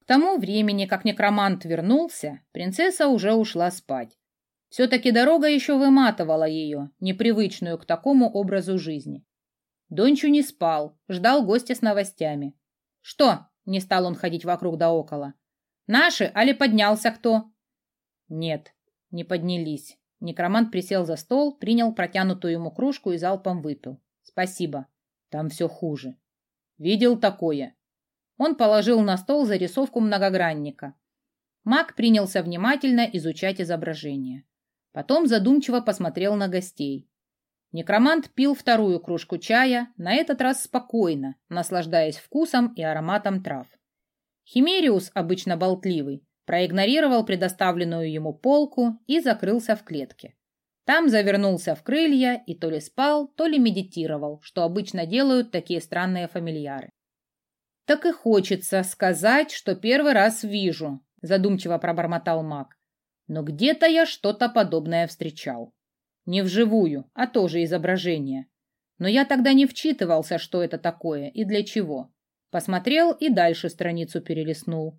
К тому времени, как некромант вернулся, принцесса уже ушла спать. Все-таки дорога еще выматывала ее, непривычную к такому образу жизни. Дончу не спал, ждал гостя с новостями. «Что?» — не стал он ходить вокруг да около. «Наши, али поднялся кто?» «Нет, не поднялись». Некромант присел за стол, принял протянутую ему кружку и залпом выпил. «Спасибо. Там все хуже. Видел такое?» Он положил на стол зарисовку многогранника. Маг принялся внимательно изучать изображение. Потом задумчиво посмотрел на гостей. Некромант пил вторую кружку чая, на этот раз спокойно, наслаждаясь вкусом и ароматом трав. Химериус, обычно болтливый, проигнорировал предоставленную ему полку и закрылся в клетке. Там завернулся в крылья и то ли спал, то ли медитировал, что обычно делают такие странные фамильяры. «Так и хочется сказать, что первый раз вижу», — задумчиво пробормотал маг. «Но где-то я что-то подобное встречал. Не вживую, а тоже изображение. Но я тогда не вчитывался, что это такое и для чего. Посмотрел и дальше страницу перелистнул.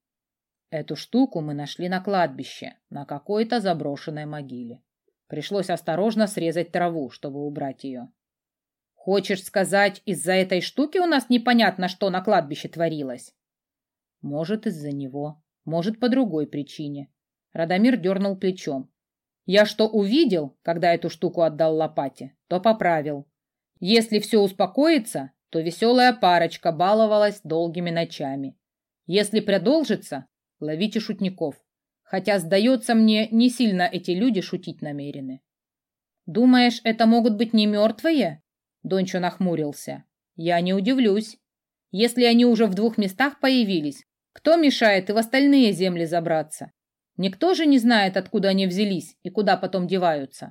Эту штуку мы нашли на кладбище, на какой-то заброшенной могиле. Пришлось осторожно срезать траву, чтобы убрать ее. Хочешь сказать, из-за этой штуки у нас непонятно, что на кладбище творилось? Может, из-за него, может, по другой причине. Радомир дернул плечом. Я что увидел, когда эту штуку отдал лопате, то поправил. Если все успокоится, то веселая парочка баловалась долгими ночами. Если продолжится, ловите шутников. Хотя, сдается мне, не сильно эти люди шутить намерены. Думаешь, это могут быть не мертвые? Дончо нахмурился. Я не удивлюсь. Если они уже в 2 местах появились, кто мешает и в остальные земли забраться? Никто же не знает, откуда они взялись и куда потом деваются.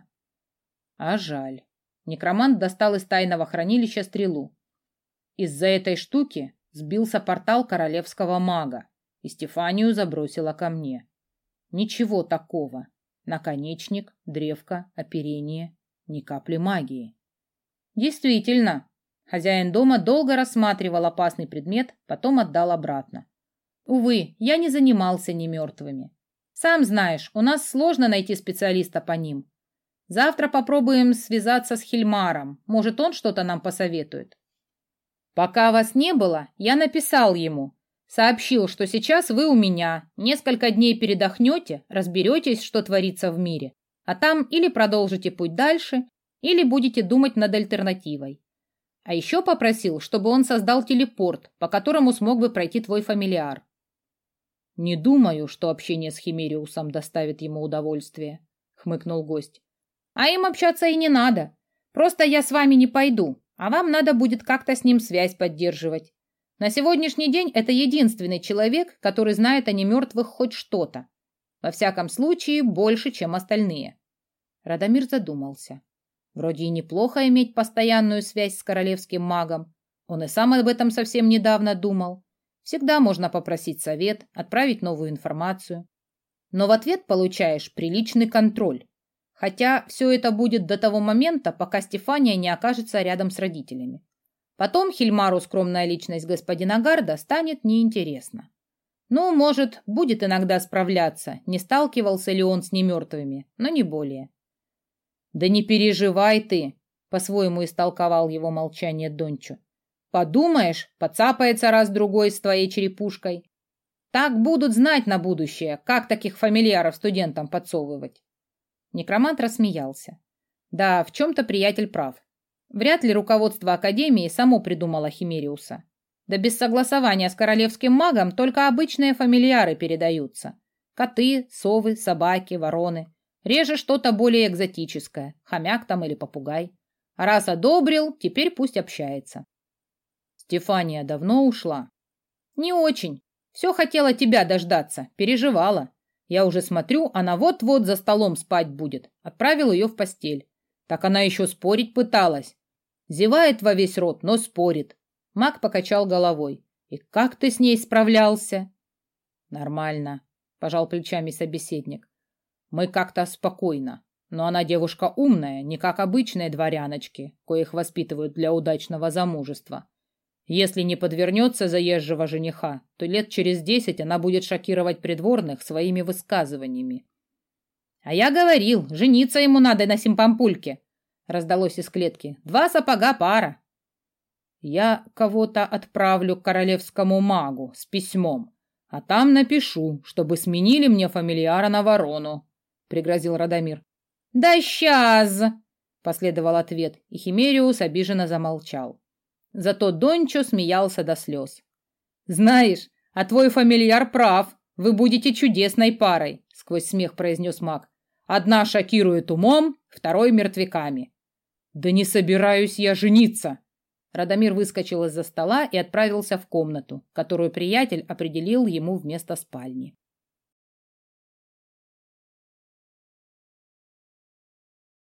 А жаль. Некромант достал из тайного хранилища стрелу. Из-за этой штуки сбился портал королевского мага, и Стефанию забросило ко мне. Ничего такого. Наконечник, древко, оперение, ни капли магии. Действительно. Хозяин дома долго рассматривал опасный предмет, потом отдал обратно. Увы, я не занимался немертвыми. Сам знаешь, у нас сложно найти специалиста по ним. Завтра попробуем связаться с Хильмаром. Может, он что-то нам посоветует. Пока вас не было, я написал ему. Сообщил, что сейчас вы у меня. Несколько дней передохнете, разберетесь, что творится в мире. А там или продолжите путь дальше, или будете думать над альтернативой. А еще попросил, чтобы он создал телепорт, по которому смог бы пройти твой фамильяр. Не думаю, что общение с Химериусом доставит ему удовольствие, хмыкнул гость. А им общаться и не надо. Просто я с вами не пойду, а вам надо будет как-то с ним связь поддерживать. На сегодняшний день это единственный человек, который знает о немертвых хоть что-то. Во всяком случае, больше, чем остальные. Радомир задумался. Вроде и неплохо иметь постоянную связь с королевским магом. Он и сам об этом совсем недавно думал. Всегда можно попросить совет, отправить новую информацию. Но в ответ получаешь приличный контроль. Хотя все это будет до того момента, пока Стефания не окажется рядом с родителями. Потом Хильмару скромная личность господина Гарда станет неинтересна. Ну, может, будет иногда справляться, не сталкивался ли он с немертвыми, но не более. «Да не переживай ты», — по-своему истолковал его молчание Дончо. «Подумаешь, поцапается раз-другой с твоей черепушкой. Так будут знать на будущее, как таких фамильяров студентам подсовывать». Некромант рассмеялся. Да, в чем-то приятель прав. Вряд ли руководство Академии само придумало Химериуса. Да без согласования с королевским магом только обычные фамильяры передаются. Коты, совы, собаки, вороны. Реже что-то более экзотическое, хомяк там или попугай. А раз одобрил, теперь пусть общается. Стефания давно ушла? Не очень. Все хотела тебя дождаться, переживала. Я уже смотрю, она вот-вот за столом спать будет. Отправил ее в постель. Так она еще спорить пыталась. Зевает во весь рот, но спорит. Маг покачал головой. И как ты с ней справлялся? Нормально, пожал плечами собеседник. Мы как-то спокойно. Но она девушка умная, не как обычные дворяночки, коих воспитывают для удачного замужества. Если не подвернется заезжего жениха, то лет через 10 она будет шокировать придворных своими высказываниями. «А я говорил, жениться ему надо на симпампульке», — раздалось из клетки. «2 сапога пара». «Я кого-то отправлю к королевскому магу с письмом, а там напишу, чтобы сменили мне фамильяра на ворону», — пригрозил Радомир. «Да сейчас!» — последовал ответ, и Химериус обиженно замолчал. Зато Дончо смеялся до слез. «Знаешь, а твой фамильяр прав, вы будете чудесной парой», — сквозь смех произнес маг. «Одна шокирует умом, второй мертвяками». «Да не собираюсь я жениться!» Радомир выскочил из-за стола и отправился в комнату, которую приятель определил ему вместо спальни.